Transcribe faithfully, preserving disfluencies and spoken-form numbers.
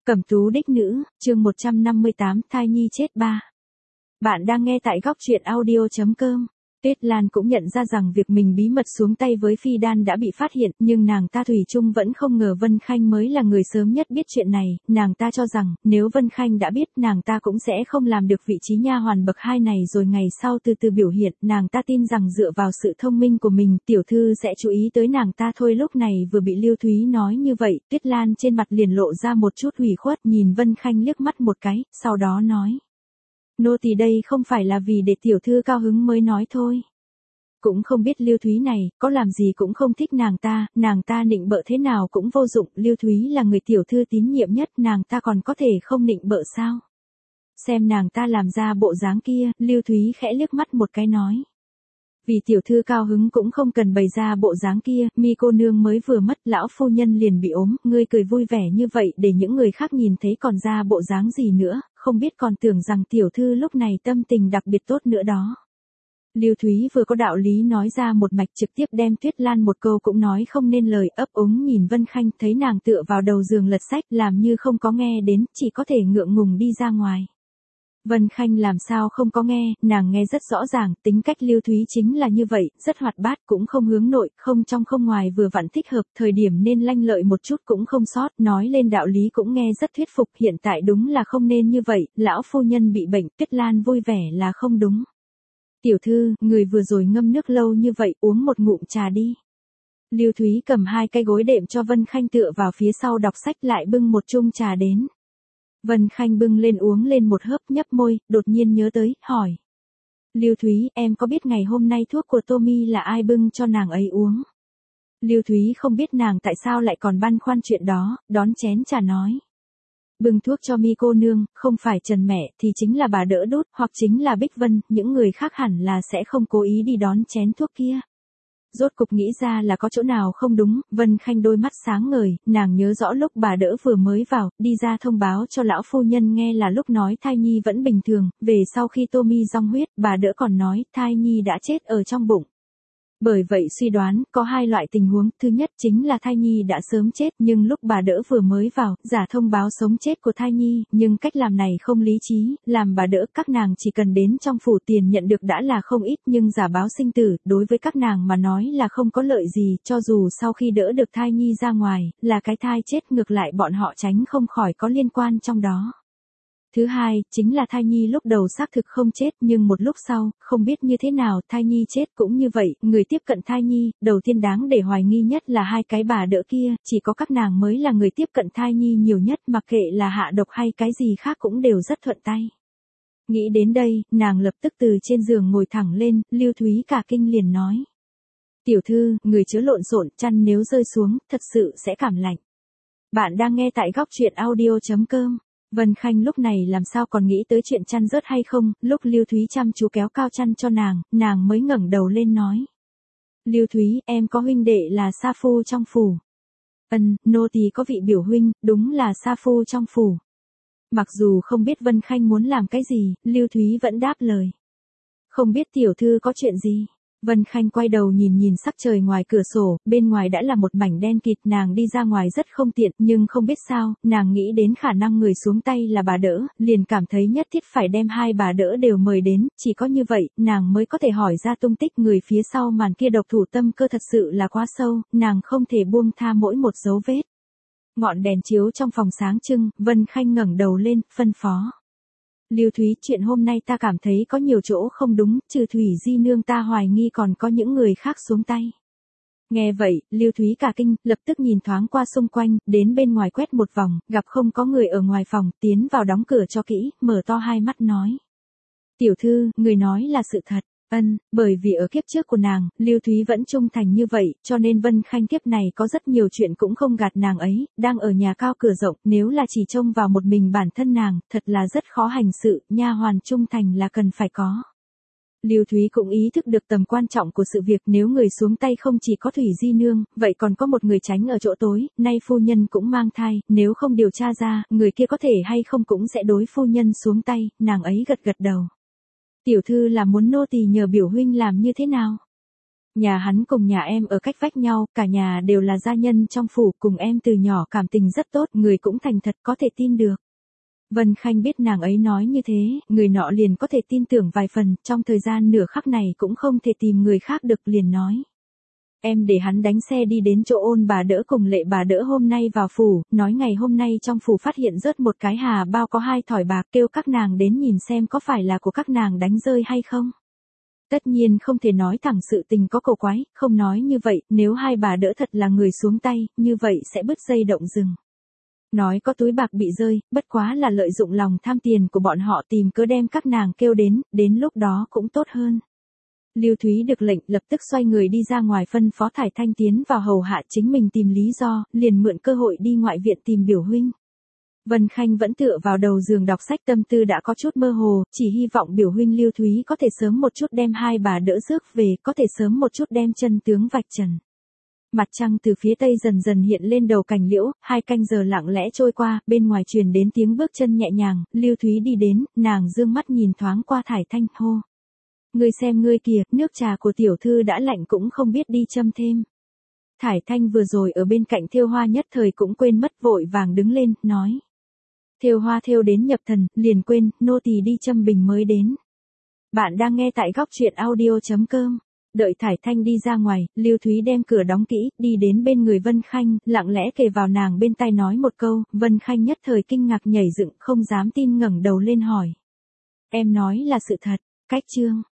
Cẩm tú đích nữ, chương một trăm năm mươi tám, thai nhi chết ba. Bạn đang nghe tại góc truyện audio chấm com. Tuyết Lan cũng nhận ra rằng việc mình bí mật xuống tay với Phi Đan đã bị phát hiện, nhưng nàng ta thủy chung vẫn không ngờ Vân Khanh mới là người sớm nhất biết chuyện này. Nàng ta cho rằng, nếu Vân Khanh đã biết, nàng ta cũng sẽ không làm được vị trí nha hoàn bậc hai này, rồi ngày sau từ từ biểu hiện. Nàng ta tin rằng dựa vào sự thông minh của mình, tiểu thư sẽ chú ý tới nàng ta thôi. Lúc này vừa bị Lưu Thúy nói như vậy, Tuyết Lan trên mặt liền lộ ra một chút ủy khuất, nhìn Vân Khanh liếc mắt một cái, sau đó nói: nô tỳ đây không phải là vì để tiểu thư cao hứng mới nói thôi. Cũng không biết Lưu Thúy này, có làm gì cũng không thích nàng ta, nàng ta nịnh bợ thế nào cũng vô dụng, Lưu Thúy là người tiểu thư tín nhiệm nhất, nàng ta còn có thể không nịnh bợ sao? Xem nàng ta làm ra bộ dáng kia, Lưu Thúy khẽ liếc mắt một cái nói: vì tiểu thư cao hứng cũng không cần bày ra bộ dáng kia, Mi cô nương mới vừa mất, lão phu nhân liền bị ốm, ngươi cười vui vẻ như vậy để những người khác nhìn thấy còn ra bộ dáng gì nữa, không biết còn tưởng rằng tiểu thư lúc này tâm tình đặc biệt tốt nữa đó. Lưu Thúy vừa có đạo lý nói ra một mạch, trực tiếp đem Tuyết Lan một câu cũng nói không nên lời, ấp úng nhìn Vân Khanh, thấy nàng tựa vào đầu giường lật sách, làm như không có nghe đến, chỉ có thể ngượng ngùng đi ra ngoài. Vân Khanh làm sao không có nghe, nàng nghe rất rõ ràng, tính cách Lưu Thúy chính là như vậy, rất hoạt bát, cũng không hướng nội, không trong không ngoài, vừa vặn thích hợp, thời điểm nên lanh lợi một chút cũng không sót, nói lên đạo lý cũng nghe rất thuyết phục, hiện tại đúng là không nên như vậy, lão phu nhân bị bệnh, Tuyết Lan vui vẻ là không đúng. Tiểu thư, người vừa rồi ngâm nước lâu như vậy, uống một ngụm trà đi. Lưu Thúy cầm hai cái gối đệm cho Vân Khanh tựa vào phía sau đọc sách, lại bưng một chung trà đến. Vân Khanh bưng lên uống lên một hớp, nhấp môi, đột nhiên nhớ tới, hỏi: Lưu Thúy, em có biết ngày hôm nay thuốc của Tommy là ai bưng cho nàng ấy uống? Lưu Thúy không biết nàng tại sao lại còn băn khoăn chuyện đó, đón chén trà nói: bưng thuốc cho Mi cô nương, không phải Trần mẹ thì chính là bà Đỡ Đút, hoặc chính là Bích Vân, những người khác hẳn là sẽ không cố ý đi đón chén thuốc kia. Rốt cục nghĩ ra là có chỗ nào không đúng, Vân Khanh đôi mắt sáng ngời, nàng nhớ rõ lúc bà Đỡ vừa mới vào, đi ra thông báo cho lão phu nhân nghe là lúc nói thai nhi vẫn bình thường, về sau khi Tommy rong huyết, bà Đỡ còn nói thai nhi đã chết ở trong bụng. Bởi vậy suy đoán, có hai loại tình huống, thứ nhất chính là thai nhi đã sớm chết, nhưng lúc bà Đỡ vừa mới vào, giả thông báo sống chết của thai nhi, nhưng cách làm này không lý trí, làm bà Đỡ các nàng chỉ cần đến trong phủ tiền nhận được đã là không ít, nhưng giả báo sinh tử, đối với các nàng mà nói là không có lợi gì, cho dù sau khi đỡ được thai nhi ra ngoài, là cái thai chết, ngược lại bọn họ tránh không khỏi có liên quan trong đó. Thứ hai, chính là thai nhi lúc đầu xác thực không chết, nhưng một lúc sau, không biết như thế nào, thai nhi chết cũng như vậy, người tiếp cận thai nhi, đầu tiên đáng để hoài nghi nhất là hai cái bà Đỡ kia, chỉ có các nàng mới là người tiếp cận thai nhi nhiều nhất, mặc kệ là hạ độc hay cái gì khác cũng đều rất thuận tay. Nghĩ đến đây, nàng lập tức từ trên giường ngồi thẳng lên, Lưu Thúy cả kinh liền nói: tiểu thư, người chớ lộn xộn, chăn nếu rơi xuống, thật sự sẽ cảm lạnh. Bạn đang nghe tại góc truyện audio chấm com. Vân Khanh lúc này làm sao còn nghĩ tới chuyện chăn rớt hay không, lúc Lưu Thúy chăm chú kéo cao chăn cho nàng, nàng mới ngẩng đầu lên nói: Lưu Thúy, em có huynh đệ là sa phu trong phủ. Ân, nô tỳ có vị biểu huynh, đúng là sa phu trong phủ. Mặc dù không biết Vân Khanh muốn làm cái gì, Lưu Thúy vẫn đáp lời: không biết tiểu thư có chuyện gì. Vân Khanh quay đầu nhìn nhìn sắc trời ngoài cửa sổ, bên ngoài đã là một mảnh đen kịt, nàng đi ra ngoài rất không tiện, nhưng không biết sao, nàng nghĩ đến khả năng người xuống tay là bà Đỡ, liền cảm thấy nhất thiết phải đem hai bà Đỡ đều mời đến, chỉ có như vậy, nàng mới có thể hỏi ra tung tích người phía sau màn kia. Độc thủ tâm cơ thật sự là quá sâu, nàng không thể buông tha mỗi một dấu vết. Ngọn đèn chiếu trong phòng sáng trưng, Vân Khanh ngẩng đầu lên, phân phó: Lưu Thúy, chuyện hôm nay ta cảm thấy có nhiều chỗ không đúng, trừ Thủy Di nương ta hoài nghi còn có những người khác xuống tay. Nghe vậy, Lưu Thúy cả kinh, lập tức nhìn thoáng qua xung quanh, đến bên ngoài quét một vòng, gặp không có người ở ngoài phòng, tiến vào đóng cửa cho kỹ, mở to hai mắt nói: tiểu thư, người nói là sự thật. Ân, bởi vì ở kiếp trước của nàng, Lưu Thúy vẫn trung thành như vậy, cho nên Vân Khanh kiếp này có rất nhiều chuyện cũng không gạt nàng ấy, đang ở nhà cao cửa rộng, nếu là chỉ trông vào một mình bản thân nàng, thật là rất khó hành sự, nha hoàn trung thành là cần phải có. Lưu Thúy cũng ý thức được tầm quan trọng của sự việc, nếu người xuống tay không chỉ có Thủy Di nương, vậy còn có một người tránh ở chỗ tối, nay phu nhân cũng mang thai, nếu không điều tra ra, người kia có thể hay không cũng sẽ đối phu nhân xuống tay, nàng ấy gật gật đầu. Tiểu thư là muốn nô tỳ nhờ biểu huynh làm như thế nào? Nhà hắn cùng nhà em ở cách vách nhau, cả nhà đều là gia nhân trong phủ, cùng em từ nhỏ cảm tình rất tốt, người cũng thành thật có thể tin được. Vân Khanh biết nàng ấy nói như thế, người nọ liền có thể tin tưởng vài phần, trong thời gian nửa khắc này cũng không thể tìm người khác được, liền nói. Em để hắn đánh xe đi đến chỗ Ôn bà đỡ cùng Lệ bà đỡ hôm nay vào phủ, nói ngày hôm nay trong phủ phát hiện rớt một cái hà bao có hai thỏi bạc, kêu các nàng đến nhìn xem có phải là của các nàng đánh rơi hay không. Tất nhiên không thể nói thẳng sự tình có cổ quái, không nói như vậy, nếu hai bà đỡ thật là người xuống tay, như vậy sẽ bứt dây động rừng. Nói có túi bạc bị rơi, bất quá là lợi dụng lòng tham tiền của bọn họ tìm cớ đem các nàng kêu đến, đến lúc đó cũng tốt hơn. Lưu Thúy được lệnh lập tức xoay người đi ra ngoài phân phó Thải Thanh tiến vào hầu hạ, chính mình tìm lý do, liền mượn cơ hội đi ngoại viện tìm biểu huynh. Vân Khanh vẫn tựa vào đầu giường đọc sách, tâm tư đã có chút mơ hồ, chỉ hy vọng biểu huynh Lưu Thúy có thể sớm một chút đem hai bà đỡ rước về, có thể sớm một chút đem chân tướng vạch trần. Mặt trăng từ phía tây dần dần hiện lên đầu cành liễu, hai canh giờ lặng lẽ trôi qua, bên ngoài truyền đến tiếng bước chân nhẹ nhàng, Lưu Thúy đi đến, nàng dương mắt nhìn thoáng qua Thải Thanh, hô. Ngươi xem ngươi kìa, nước trà của tiểu thư đã lạnh cũng không biết đi châm thêm. Thải Thanh vừa rồi ở bên cạnh thêu hoa nhất thời cũng quên mất, vội vàng đứng lên, nói. Thêu hoa thêu đến nhập thần, liền quên, nô tỳ đi châm bình mới đến. Bạn đang nghe tại góc truyện audio chấm com. Đợi Thải Thanh đi ra ngoài, Lưu Thúy đem cửa đóng kỹ, đi đến bên người Vân Khanh, lặng lẽ kề vào nàng bên tai nói một câu, Vân Khanh nhất thời kinh ngạc nhảy dựng, không dám tin ngẩng đầu lên hỏi. Em nói là sự thật, cách chương.